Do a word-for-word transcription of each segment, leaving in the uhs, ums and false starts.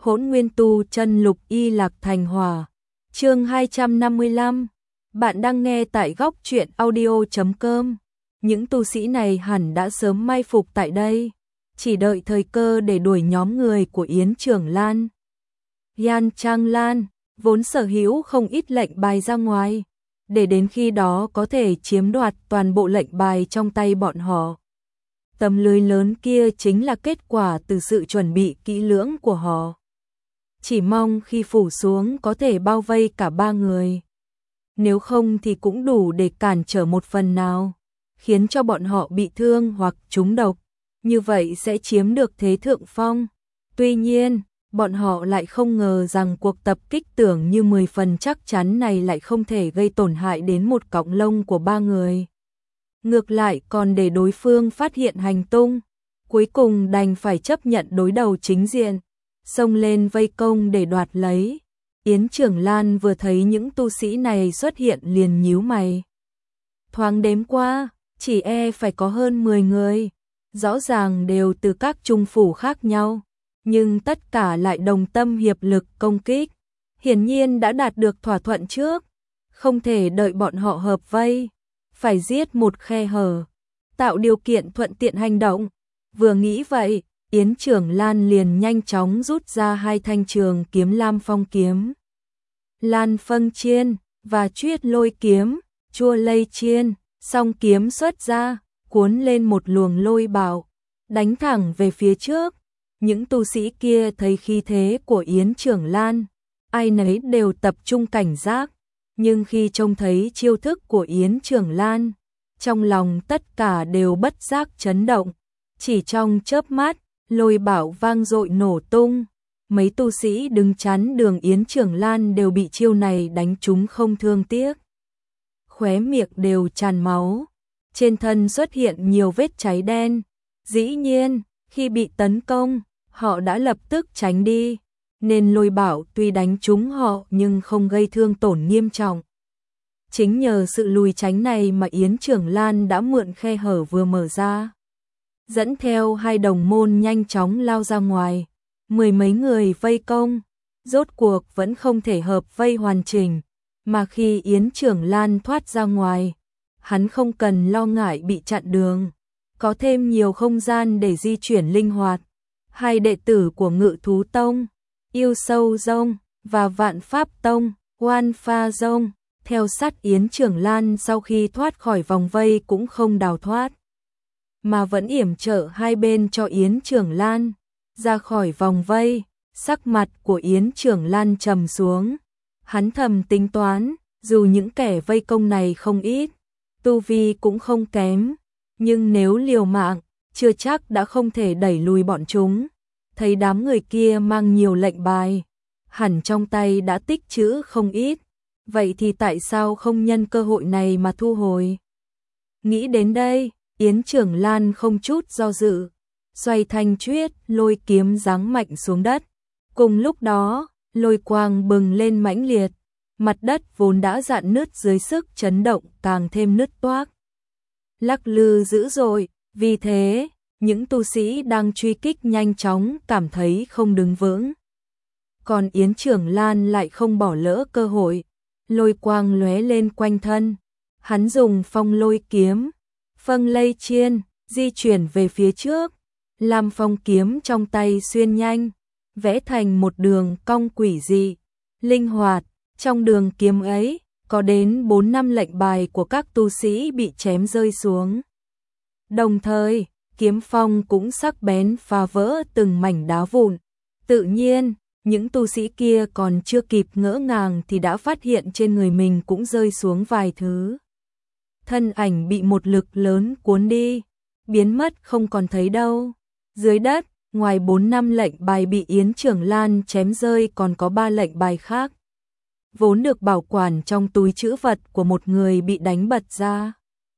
Hỗn Nguyên Tu Chân Lục Y Lạc Thành Hỏa. Chương hai trăm năm mươi lăm. Bạn đang nghe tại góc truyện audio chấm com. Những tu sĩ này hẳn đã sớm mai phục tại đây, chỉ đợi thời cơ để đuổi nhóm người của Yến Trưởng Lan. Yan Trang Lan vốn sở hữu không ít lệnh bài ra ngoài, để đến khi đó có thể chiếm đoạt toàn bộ lệnh bài trong tay bọn họ. Tấm lưới lớn kia chính là kết quả từ sự chuẩn bị kỹ lưỡng của họ. Chỉ mong khi phủ xuống có thể bao vây cả ba người. Nếu không thì cũng đủ để cản trở một phần nào, khiến cho bọn họ bị thương hoặc trúng độc. Như vậy sẽ chiếm được thế thượng phong. Tuy nhiên, bọn họ lại không ngờ rằng cuộc tập kích tưởng như mười phần chắc chắn này lại không thể gây tổn hại đến một cọng lông của ba người. Ngược lại còn để đối phương phát hiện hành tung, cuối cùng đành phải chấp nhận đối đầu chính diện, xông lên vây công để đoạt lấy. Yến Trưởng Lan vừa thấy những tu sĩ này xuất hiện liền nhíu mày. Thoáng đếm qua, chỉ e phải có hơn mười người, rõ ràng đều từ các trung phủ khác nhau, nhưng tất cả lại đồng tâm hiệp lực công kích. Hiển nhiên đã đạt được thỏa thuận trước, không thể đợi bọn họ hợp vây, phải giết một khe hở, tạo điều kiện thuận tiện hành động. Vừa nghĩ vậy, Yến Trưởng Lan liền nhanh chóng rút ra hai thanh trường kiếm Lam Phong kiếm, Lan Phân Chiên và Chuyết Lôi kiếm, Chua Lây Chiên, song kiếm xuất ra, cuốn lên một luồng lôi bạo, đánh thẳng về phía trước. Những tu sĩ kia thấy khí thế của Yến Trưởng Lan, ai nấy đều tập trung cảnh giác, nhưng khi trông thấy chiêu thức của Yến Trưởng Lan, trong lòng tất cả đều bất giác chấn động. Chỉ trong chớp mắt, lôi bạo vang dội nổ tung, mấy tu sĩ đứng chắn đường Yến Trưởng Lan đều bị chiêu này đánh trúng không thương tiếc. Khóe miệng đều tràn máu, trên thân xuất hiện nhiều vết cháy đen. Dĩ nhiên, khi bị tấn công, họ đã lập tức tránh đi, nên lôi bạo tuy đánh trúng họ nhưng không gây thương tổn nghiêm trọng. Chính nhờ sự lùi tránh này mà Yến Trưởng Lan đã mượn khe hở vừa mở ra, dẫn theo hai đồng môn nhanh chóng lao ra ngoài. Mười mấy người vây công, rốt cuộc vẫn không thể hợp vây hoàn chỉnh, mà khi Yến Trưởng Lan thoát ra ngoài, hắn không cần lo ngại bị chặn đường, có thêm nhiều không gian để di chuyển linh hoạt. Hai đệ tử của Ngự Thú Tông, Yêu Sâu Dông và Vạn Pháp Tông, Oan Pha Dông, theo sát Yến Trưởng Lan sau khi thoát khỏi vòng vây cũng không đào thoát, mà vẫn yểm trợ hai bên cho Yến Trưởng Lan ra khỏi vòng vây. Sắc mặt của Yến Trưởng Lan trầm xuống, hắn thầm tính toán, dù những kẻ vây công này không ít, tu vi cũng không kém, nhưng nếu liều mạng, chưa chắc đã không thể đẩy lùi bọn chúng. Thấy đám người kia mang nhiều lệnh bài, hẳn trong tay đã tích trữ không ít, vậy thì tại sao không nhân cơ hội này mà thu hồi? Nghĩ đến đây, Yến Trưởng Lan không chút do dự, xoay thanh Chuyết Lôi kiếm giáng mạnh xuống đất. Cùng lúc đó, lôi quang bừng lên mãnh liệt, mặt đất vốn đã rạn nứt dưới sức chấn động càng thêm nứt toác, lắc lư dữ dội. Vì thế, những tu sĩ đang truy kích nhanh chóng cảm thấy không đứng vững. Còn Yến Trưởng Lan lại không bỏ lỡ cơ hội, lôi quang lóe lên quanh thân, hắn dùng Phong Lôi kiếm, Phân Lây Chiên, di chuyển về phía trước. Lam Phong kiếm trong tay xuyên nhanh, vẽ thành một đường cong quỷ dị, linh hoạt. Trong đường kiếm ấy, có đến bốn năm lệnh bài của các tu sĩ bị chém rơi xuống. Đồng thời, kiếm phong cũng sắc bén phá vỡ từng mảnh đá vụn. Tự nhiên, những tu sĩ kia còn chưa kịp ngỡ ngàng thì đã phát hiện trên người mình cũng rơi xuống vài thứ. Thân ảnh bị một lực lớn cuốn đi, biến mất không còn thấy đâu. Dưới đất, ngoài bốn năm lệnh bài bị Yến Trưởng Lan chém rơi còn có ba lệnh bài khác, vốn được bảo quản trong túi trữ vật của một người bị đánh bật ra,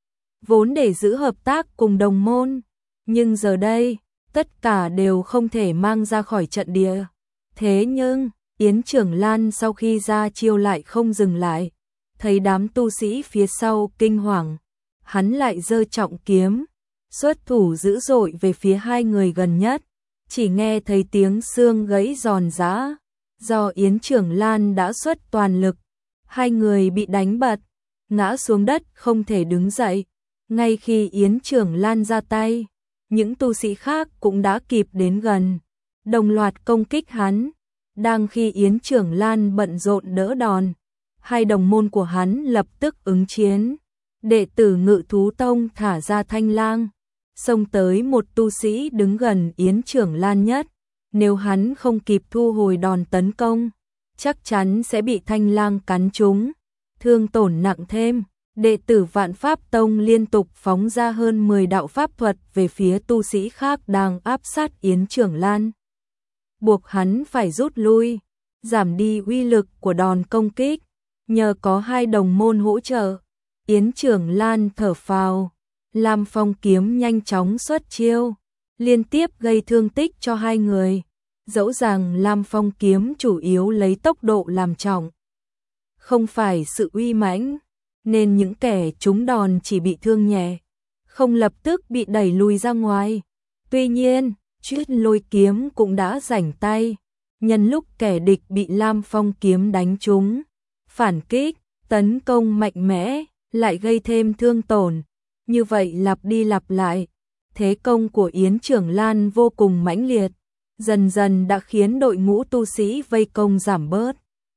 vốn để giữ hợp tác cùng đồng môn, nhưng giờ đây, tất cả đều không thể mang ra khỏi trận địa. Thế nhưng, Yến Trưởng Lan sau khi ra chiêu lại không dừng lại, thấy đám tu sĩ phía sau kinh hoàng, hắn lại giơ trọng kiếm, xuất thủ dữ dội về phía hai người gần nhất. chỉ nghe thấy tiếng xương gãy giòn giã, do Yến Trưởng Lan đã xuất toàn lực, hai người bị đánh bật, ngã xuống đất không thể đứng dậy. Ngay khi Yến Trưởng Lan ra tay, những tu sĩ khác cũng đã kịp đến gần, đồng loạt công kích hắn. Đang khi Yến Trưởng Lan bận rộn đỡ đòn, hai đồng môn của hắn lập tức ứng chiến. Đệ tử Ngự Thú Tông thả ra Thanh Lang, xông tới một tu sĩ đứng gần Yến Trưởng Lan nhất. Nếu hắn không kịp thu hồi đòn tấn công, chắc chắn sẽ bị Thanh Lang cắn trúng, thương tổn nặng thêm. Đệ tử Vạn Pháp Tông liên tục phóng ra hơn mười đạo pháp thuật về phía tu sĩ khác đang áp sát Yến Trưởng Lan, buộc hắn phải rút lui, giảm đi uy lực của đòn công kích. Nhờ có hai đồng môn hỗ trợ, Yến Trưởng Lan thở phào, Lam Phong kiếm nhanh chóng xuất chiêu, liên tiếp gây thương tích cho hai người. Dẫu rằng Lam Phong kiếm chủ yếu lấy tốc độ làm trọng, không phải sự uy mãnh, nên những kẻ trúng đòn chỉ bị thương nhẹ, không lập tức bị đẩy lùi ra ngoài. Tuy nhiên, Chuyết Lôi kiếm cũng đã rảnh tay, nhân lúc kẻ địch bị Lam Phong kiếm đánh trúng, phản kích, tấn công mạnh mẽ, lại gây thêm thương tổn. Như vậy lặp đi lặp lại, thế công của Yến Trưởng Lan vô cùng mãnh liệt, dần dần đã khiến đội ngũ tu sĩ vây công giảm bớt,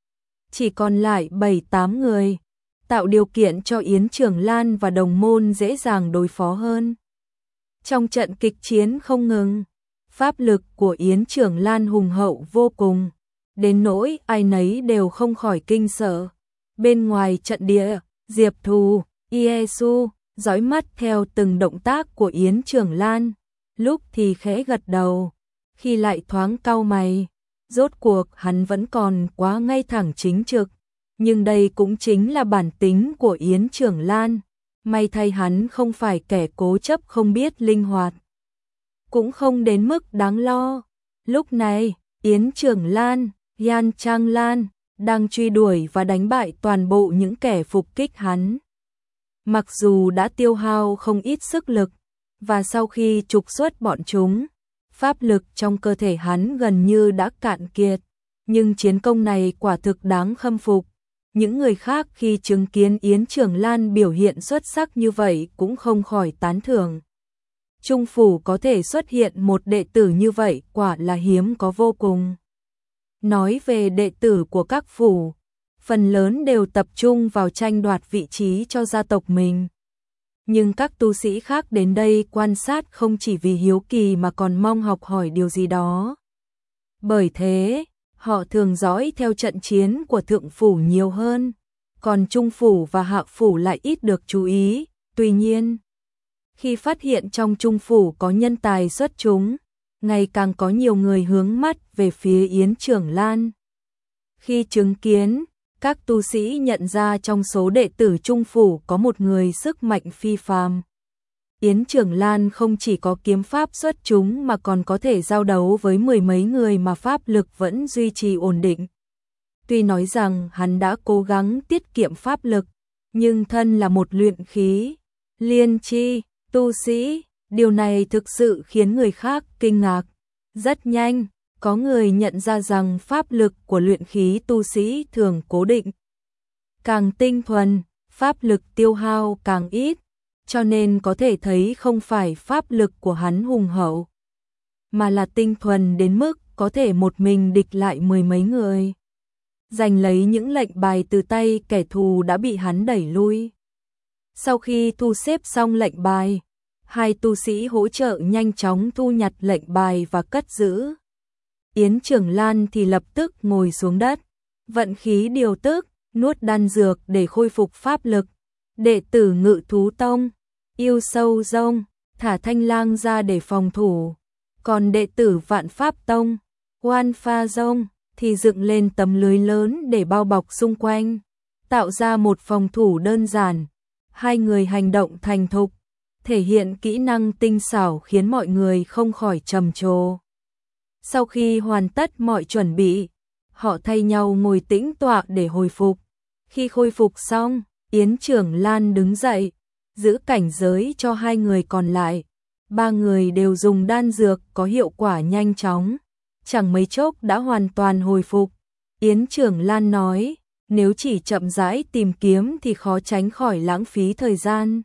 chỉ còn lại bảy tám người, tạo điều kiện cho Yến Trưởng Lan và đồng môn dễ dàng đối phó hơn. Trong trận kịch chiến không ngừng, pháp lực của Yến Trưởng Lan hùng hậu vô cùng, đến nỗi ai nấy đều không khỏi kinh sợ. Bên ngoài trận địa, Diệp Thù, Iesu dõi mắt theo từng động tác của Yến Trưởng Lan, lúc thì khẽ gật đầu, khi lại thoáng cau mày. Rốt cuộc hắn vẫn còn quá ngay thẳng chính trực, nhưng đây cũng chính là bản tính của Yến Trưởng Lan. May thay hắn không phải kẻ cố chấp không biết linh hoạt, cũng không đến mức đáng lo. Lúc này, Yến Trưởng Lan, Yan Trang Lan đang truy đuổi và đánh bại toàn bộ những kẻ phục kích hắn. Mặc dù đã tiêu hao không ít sức lực, và sau khi trục xuất bọn chúng, pháp lực trong cơ thể hắn gần như đã cạn kiệt, nhưng chiến công này quả thực đáng khâm phục. Những người khác khi chứng kiến Yến Trưởng Lan biểu hiện xuất sắc như vậy cũng không khỏi tán thưởng. Trung phủ có thể xuất hiện một đệ tử như vậy quả là hiếm có vô cùng. Nói về đệ tử của các phủ, phần lớn đều tập trung vào tranh đoạt vị trí cho gia tộc mình. Nhưng các tu sĩ khác đến đây quan sát không chỉ vì hiếu kỳ mà còn mong học hỏi điều gì đó. Bởi thế, họ thường dõi theo trận chiến của thượng phủ nhiều hơn, còn trung phủ và hạ phủ lại ít được chú ý. Tuy nhiên, khi phát hiện trong trung phủ có nhân tài xuất chúng, ngày càng có nhiều người hướng mắt về phía Yến Trưởng Lan. Khi chứng kiến, các tu sĩ nhận ra trong số đệ tử trung phủ có một người sức mạnh phi phàm. Yến Trưởng Lan không chỉ có kiếm pháp xuất chúng mà còn có thể giao đấu với mười mấy người mà pháp lực vẫn duy trì ổn định. Tuy nói rằng hắn đã cố gắng tiết kiệm pháp lực, nhưng thân là một luyện khí, liên chi, tu sĩ, điều này thực sự khiến người khác kinh ngạc. Rất nhanh, có người nhận ra rằng pháp lực của luyện khí tu sĩ thường cố định. Càng tinh thuần, pháp lực tiêu hao càng ít, cho nên có thể thấy không phải pháp lực của hắn hùng hậu, mà là tinh thuần đến mức có thể một mình địch lại mười mấy người, giành lấy những lệnh bài từ tay kẻ thù đã bị hắn đẩy lui. Sau khi thu xếp xong lệnh bài, hai tu sĩ hỗ trợ nhanh chóng thu nhặt lệnh bài và cất giữ. Yến Trưởng Lan thì lập tức ngồi xuống đất, vận khí điều tức, nuốt đan dược để khôi phục pháp lực. Đệ tử Ngự Thú Tông, Yêu Sâu Rông, thả Thanh Lang ra để phòng thủ. Còn đệ tử Vạn Pháp Tông, Oan Pha Rông, thì dựng lên tấm lưới lớn để bao bọc xung quanh, tạo ra một phòng thủ đơn giản. Hai người hành động thành thục, thể hiện kỹ năng tinh xảo khiến mọi người không khỏi trầm trồ. Sau khi hoàn tất mọi chuẩn bị, họ thay nhau ngồi tĩnh tọa để hồi phục. Khi khôi phục xong, Yến Trưởng Lan đứng dậy, giữ cảnh giới cho hai người còn lại. Ba người đều dùng đan dược có hiệu quả nhanh chóng, chẳng mấy chốc đã hoàn toàn hồi phục. Yến Trưởng Lan nói, nếu chỉ chậm rãi tìm kiếm thì khó tránh khỏi lãng phí thời gian.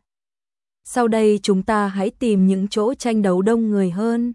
Sau đây chúng ta hãy tìm những chỗ tranh đấu đông người hơn.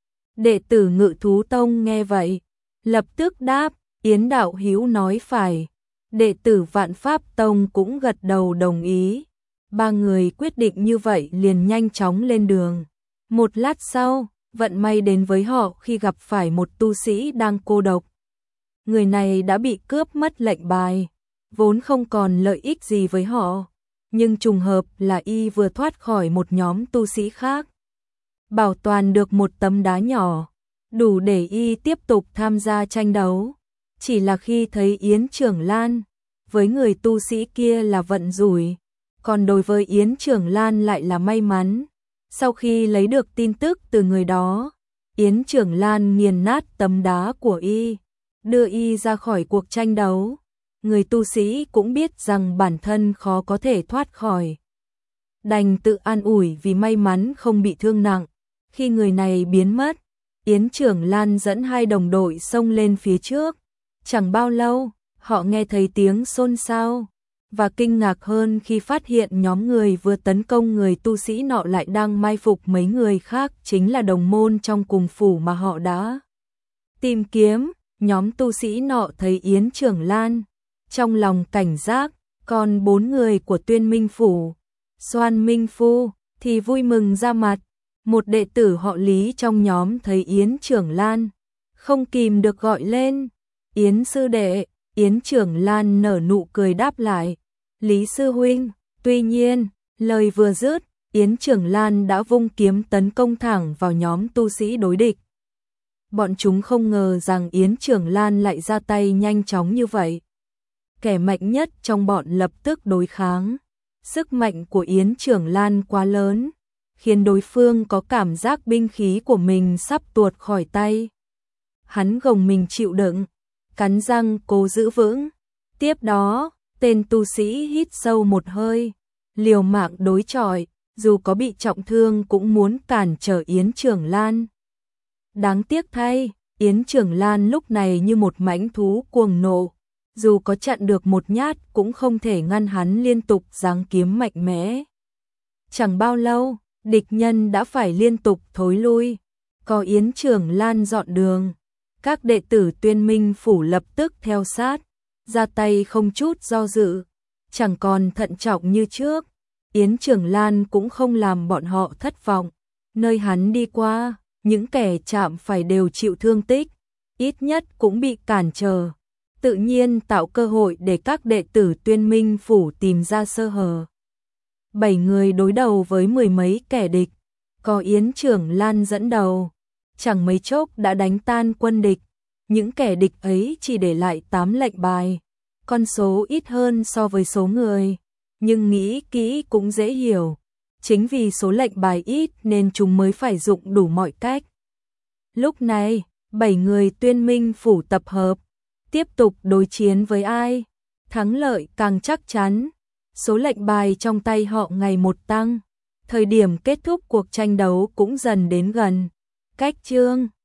Đệ tử Ngự Thú Tông nghe vậy, lập tức đáp, Yến đạo hữu nói phải. Đệ tử Vạn Pháp Tông cũng gật đầu đồng ý. Ba người quyết định như vậy liền nhanh chóng lên đường. Một lát sau, vận may đến với họ khi gặp phải một tu sĩ đang cô độc. Người này đã bị cướp mất lệnh bài, vốn không còn lợi ích gì với họ, nhưng trùng hợp là y vừa thoát khỏi một nhóm tu sĩ khác. Bảo toàn được một tấm đá nhỏ, đủ để y tiếp tục tham gia tranh đấu. Chỉ là khi thấy Yến Trưởng Lan, với người tu sĩ kia là vận rủi, còn đối với Yến Trưởng Lan lại là may mắn. Sau khi lấy được tin tức từ người đó, Yến Trưởng Lan nghiền nát tấm đá của y, đưa y ra khỏi cuộc tranh đấu. Người tu sĩ cũng biết rằng bản thân khó có thể thoát khỏi, đành tự an ủi vì may mắn không bị thương nặng. Khi người này biến mất, Yến Trưởng Lan dẫn hai đồng đội xông lên phía trước. Chẳng bao lâu, họ nghe thấy tiếng xôn xao, và kinh ngạc hơn khi phát hiện nhóm người vừa tấn công người tu sĩ nọ lại đang mai phục mấy người khác, chính là đồng môn trong cùng phủ mà họ đã tìm kiếm. Nhóm tu sĩ nọ thấy Yến Trưởng Lan, trong lòng cảnh giác, còn bốn người của Tuyên Minh Phủ, Soan Minh Phu, thì vui mừng ra mặt. Một đệ tử họ Lý trong nhóm thấy Yến Trưởng Lan, không kìm được gọi lên, Yến sư đệ. Yến Trưởng Lan nở nụ cười đáp lại, Lý sư huynh. Tuy nhiên, lời vừa dứt, Yến Trưởng Lan đã vung kiếm tấn công thẳng vào nhóm tu sĩ đối địch. Bọn chúng không ngờ rằng Yến Trưởng Lan lại ra tay nhanh chóng như vậy. Kẻ mạnh nhất trong bọn lập tức đối kháng. Sức mạnh của Yến Trưởng Lan quá lớn, khiến đối phương có cảm giác binh khí của mình sắp tuột khỏi tay. Hắn gồng mình chịu đựng, cắn răng cố giữ vững. Tiếp đó, tên tu sĩ hít sâu một hơi, liều mạng đối chọi, dù có bị trọng thương cũng muốn cản trở Yến Trưởng Lan. Đáng tiếc thay, Yến Trưởng Lan lúc này như một mãnh thú cuồng nộ, dù có chặn được một nhát cũng không thể ngăn hắn liên tục giáng kiếm mạnh mẽ. Chẳng bao lâu, địch nhân đã phải liên tục thối lui, có Yến Trưởng Lan dọn đường. Các đệ tử Tuyên Minh Phủ lập tức theo sát, ra tay không chút do dự, chẳng còn thận trọng như trước. Yến Trưởng Lan cũng không làm bọn họ thất vọng, nơi hắn đi qua, những kẻ chạm phải đều chịu thương tích, ít nhất cũng bị cản trở, tự nhiên tạo cơ hội để các đệ tử Tuyên Minh Phủ tìm ra sơ hở. Bảy người đối đầu với mười mấy kẻ địch, có Yến Trưởng Lan dẫn đầu, chẳng mấy chốc đã đánh tan quân địch. Những kẻ địch ấy chỉ để lại tám lệnh bài, con số ít hơn so với số người, nhưng nghĩ kỹ cũng dễ hiểu. Chính vì số lệnh bài ít nên chúng mới phải dụng đủ mọi cách. Lúc này, bảy người Tuyên Minh Phủ tập hợp, tiếp tục đối chiến với ai, thắng lợi càng chắc chắn. Số lệnh bài trong tay họ ngày một tăng, thời điểm kết thúc cuộc tranh đấu cũng dần đến gần. Cách chương